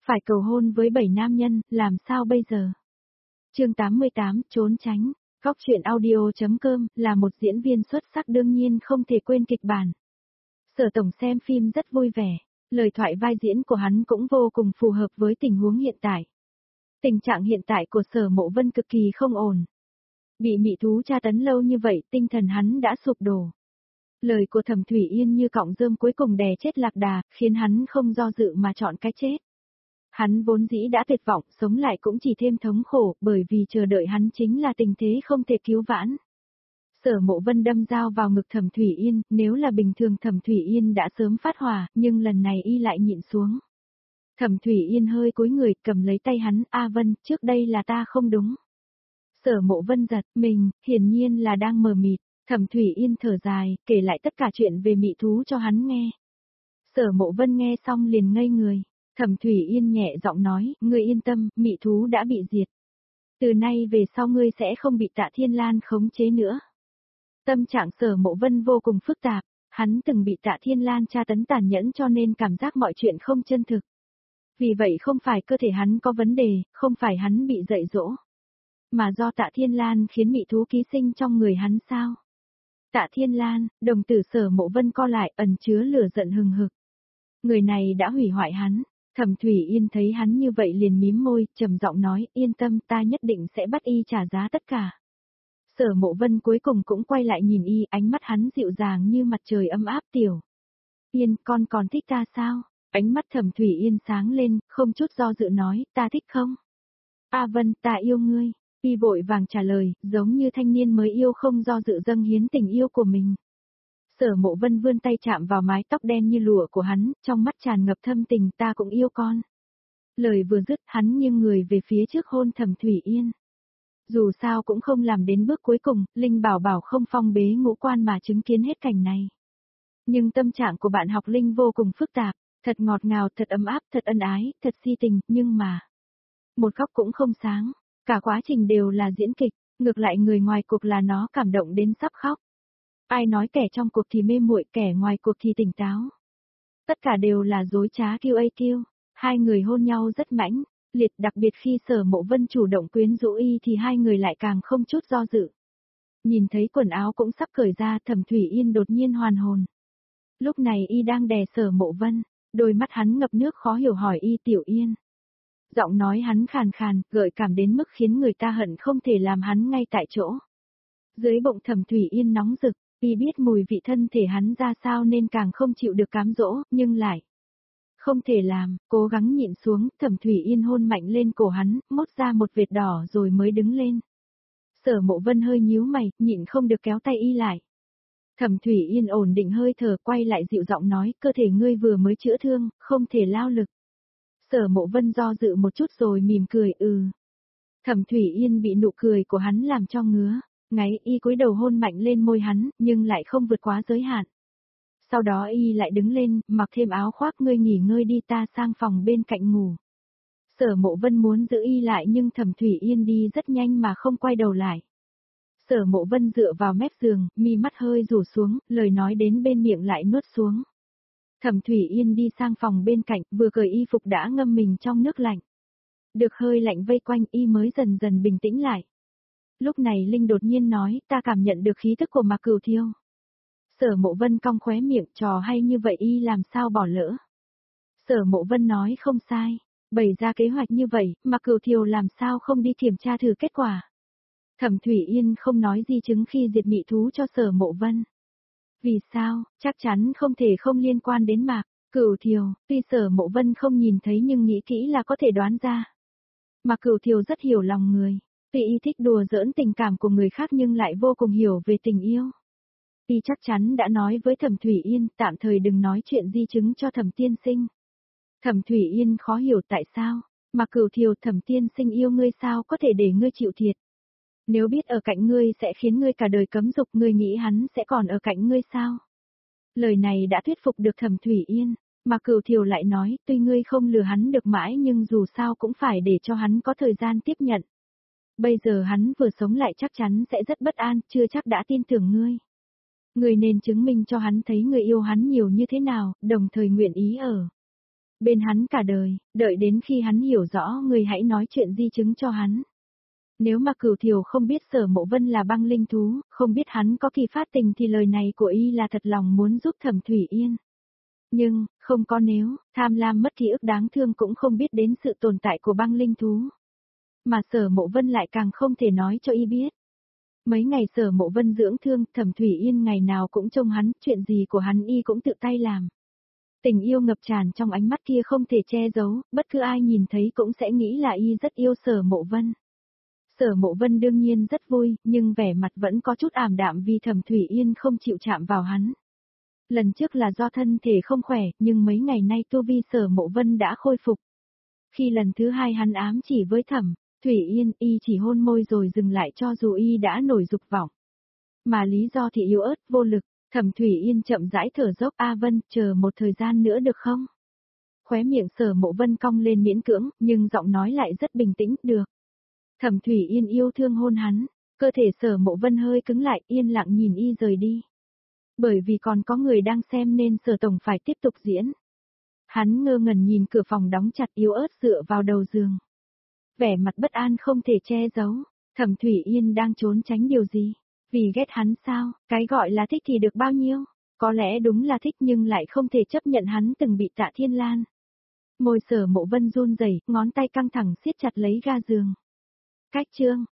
Phải cầu hôn với 7 nam nhân, làm sao bây giờ? Chương 88, trốn tránh. Góc truyện audio.com là một diễn viên xuất sắc đương nhiên không thể quên kịch bản. Sở Tổng xem phim rất vui vẻ, lời thoại vai diễn của hắn cũng vô cùng phù hợp với tình huống hiện tại. Tình trạng hiện tại của Sở Mộ Vân cực kỳ không ổn. Bị mị thú tra tấn lâu như vậy, tinh thần hắn đã sụp đổ. Lời của Thẩm Thủy Yên như cọng rơm cuối cùng đè chết lạc đà, khiến hắn không do dự mà chọn cái chết. Hắn vốn dĩ đã tuyệt vọng, sống lại cũng chỉ thêm thống khổ, bởi vì chờ đợi hắn chính là tình thế không thể cứu vãn. Sở Mộ Vân đâm dao vào ngực Thẩm Thủy Yên, nếu là bình thường Thẩm Thủy Yên đã sớm phát hỏa, nhưng lần này y lại nhịn xuống. Thẩm Thủy Yên hơi cúi người, cầm lấy tay hắn, "A Vân, trước đây là ta không đúng." Sở Mộ Vân giật mình, hiển nhiên là đang mờ mịt. Thẩm Thủy Yên thở dài, kể lại tất cả chuyện về mị thú cho hắn nghe. Sở Mộ Vân nghe xong liền ngây người. Thẩm Thủy Yên nhẹ giọng nói, "Ngươi yên tâm, mị thú đã bị diệt. Từ nay về sau ngươi sẽ không bị Tạ Thiên Lan khống chế nữa." Tâm trạng Sở Mộ Vân vô cùng phức tạp, hắn từng bị Tạ Thiên Lan tra tấn tàn nhẫn cho nên cảm giác mọi chuyện không chân thực. Vì vậy không phải cơ thể hắn có vấn đề, không phải hắn bị dạy dỗ, mà do Tạ Thiên Lan khiến mị thú ký sinh trong người hắn sao? Tạ Thiên Lan, đồng tử Sở Mộ Vân co lại, ẩn chứa lửa giận hừng hực. Người này đã hủy hoại hắn. Thẩm Thủy Yên thấy hắn như vậy liền mím môi, trầm giọng nói, "Yên tâm, ta nhất định sẽ bắt y trả giá tất cả." Sở Mộ Vân cuối cùng cũng quay lại nhìn y, ánh mắt hắn dịu dàng như mặt trời ấm áp. "Tiểu Yên, con còn thích ta sao?" Ánh mắt Thẩm Thủy Yên sáng lên, không chút do dự nói, "Ta thích không?" "A Vân, ta yêu ngươi." Y vội vàng trả lời, giống như thanh niên mới yêu không do dự dâng hiến tình yêu của mình. Sở Mộ Vân vươn tay chạm vào mái tóc đen như lụa của hắn, trong mắt tràn ngập thâm tình, "Ta cũng yêu con." Lời vừa dứt, hắn nghiêng người về phía trước hôn Thẩm Thủy Yên. Dù sao cũng không làm đến bước cuối cùng, Linh Bảo Bảo không phong bế ngũ quan mà chứng kiến hết cảnh này. Nhưng tâm trạng của bạn học Linh vô cùng phức tạp, thật ngọt ngào, thật ấm áp, thật ân ái, thật si tình, nhưng mà một góc cũng không sáng, cả quá trình đều là diễn kịch, ngược lại người ngoài cuộc là nó cảm động đến sắp khóc. Ai nói kẻ trong cuộc thì mê muội, kẻ ngoài cuộc thì tỉnh táo. Tất cả đều là dối trá QAQ. Hai người hôn nhau rất mãnh liệt, đặc biệt khi Sở Mộ Vân chủ động quyến rũ y thì hai người lại càng không chút do dự. Nhìn thấy quần áo cũng sắp cởi ra, Thẩm Thủy Yên đột nhiên hoàn hồn. Lúc này y đang đè Sở Mộ Vân, đôi mắt hắn ngập nước khó hiểu hỏi y, "Tiểu Yên." Giọng nói hắn khàn khàn, gợi cảm đến mức khiến người ta hận không thể làm hắn ngay tại chỗ. Dưới bụng Thẩm Thủy Yên nóng rực, y biết mùi vị thân thể hắn ra sao nên càng không chịu được cám dỗ, nhưng lại không thể làm, cố gắng nhịn xuống, Thẩm Thủy Yên hôn mạnh lên cổ hắn, mốt ra một vệt đỏ rồi mới đứng lên. Sở Mộ Vân hơi nhíu mày, nhịn không được kéo tay y lại. Thẩm Thủy Yên ổn định hơi thở, quay lại dịu giọng nói, "Cơ thể ngươi vừa mới chữa thương, không thể lao lực." Sở Mộ Vân do dự một chút rồi mỉm cười, Thẩm Thủy Yên bị nụ cười của hắn làm cho ngứa, ngáy, y cúi đầu hôn mạnh lên môi hắn, nhưng lại không vượt quá giới hạn. Sau đó y lại đứng lên, "Mặc thêm áo khoác, ngươi nghỉ ngơi đi, ta sang phòng bên cạnh ngủ." Sở Mộ Vân muốn giữ y lại nhưng Thẩm Thủy Yên đi rất nhanh mà không quay đầu lại. Sở Mộ Vân dựa vào mép giường, mi mắt hơi rủ xuống, lời nói đến bên miệng lại nuốt xuống. Thẩm Thủy Yên đi sang phòng bên cạnh, vừa cởi y phục đã ngâm mình trong nước lạnh. Được hơi lạnh vây quanh y mới dần dần bình tĩnh lại. Lúc này Linh đột nhiên nói, "Ta cảm nhận được khí thức của Mạc Cửu Thiêu." Sở Mộ Vân cong khóe miệng, trò hay như vậy y làm sao bỏ lỡ. Sở Mộ Vân nói không sai, bày ra kế hoạch như vậy, Mạc Cửu Thiêu làm sao không đi kiểm tra thử kết quả. Thẩm Thủy Yên không nói di chứng khi diệt mị thú cho Sở Mộ Vân. Vì sao, chắc chắn không thể không liên quan đến Mạc Cửu Thiêu, tuy Sở Mộ Vân không nhìn thấy nhưng nghĩ kỹ là có thể đoán ra. Mạc Cửu Thiêu rất hiểu lòng người, tuy y thích đùa giỡn tình cảm của người khác nhưng lại vô cùng hiểu về tình yêu. Y chắc chắn đã nói với Thẩm Thủy Yên, tạm thời đừng nói chuyện di chứng cho Thẩm tiên sinh. Thẩm Thủy Yên khó hiểu tại sao, Mạc Cửu Thiêu, Thẩm tiên sinh yêu ngươi sao có thể để ngươi chịu thiệt. Nếu biết ở cạnh ngươi sẽ khiến ngươi cả đời cấm dục, ngươi nghĩ hắn sẽ còn ở cạnh ngươi sao? Lời này đã thuyết phục được Thẩm Thủy Yên, Mạc Cửu Thiêu lại nói, tuy ngươi không lừa hắn được mãi nhưng dù sao cũng phải để cho hắn có thời gian tiếp nhận. Bây giờ hắn vừa sống lại chắc chắn sẽ rất bất an, chưa chắc đã tin tưởng ngươi. Ngươi nên chứng minh cho hắn thấy ngươi yêu hắn nhiều như thế nào, đồng thời nguyện ý ở Bên hắn cả đời, đợi đến khi hắn hiểu rõ người hãy nói chuyện di chứng cho hắn. Nếu mà Cửu Thiều không biết Sở Mộ Vân là băng linh thú, không biết hắn có kỳ phát tình thì lời này của y là thật lòng muốn giúp Thẩm Thủy Yên. Nhưng, không có nếu, tham lam mất ký ức đáng thương cũng không biết đến sự tồn tại của băng linh thú. Mà Sở Mộ Vân lại càng không thể nói cho y biết. Mấy ngày Sở Mộ Vân dưỡng thương, Thẩm Thủy Yên ngày nào cũng trông hắn, chuyện gì của hắn y cũng tự tay làm. Tình yêu ngập tràn trong ánh mắt kia không thể che giấu, bất cứ ai nhìn thấy cũng sẽ nghĩ là y rất yêu Sở Mộ Vân. Sở Mộ Vân đương nhiên rất vui, nhưng vẻ mặt vẫn có chút ảm đạm vì Thẩm Thủy Yên không chịu chạm vào hắn. Lần trước là do thân thể không khỏe, nhưng mấy ngày nay tu vi Sở Mộ Vân đã khôi phục. Khi lần thứ hai hắn ám chỉ với Thẩm Thủy Yên, y chỉ hôn môi rồi dừng lại cho dù y đã nổi dục vọng. Mà lý do thì yếu ớt, vô lực, Thẩm Thủy Yên chậm rãi thở dốc, A Vân, chờ một thời gian nữa được không? Khóe miệng Sở Mộ Vân cong lên miễn cưỡng, nhưng giọng nói lại rất bình tĩnh, được. Thẩm Thủy Yên yêu thương hôn hắn, cơ thể Sở Mộ Vân hơi cứng lại, yên lặng nhìn y rời đi. Bởi vì còn có người đang xem nên Sở tổng phải tiếp tục diễn. Hắn ngơ ngẩn nhìn cửa phòng đóng chặt, yếu ớt dựa vào đầu giường. Vẻ mặt bất an không thể che giấu, Thẩm Thủy Yên đang trốn tránh điều gì? Vì ghét hắn sao? Cái gọi là thích thì được bao nhiêu? Có lẽ đúng là thích nhưng lại không thể chấp nhận hắn từng bị Tạ Thiên Lan. Môi Sở Mộ Vân run rẩy, ngón tay căng thẳng siết chặt lấy ga giường. Cách chương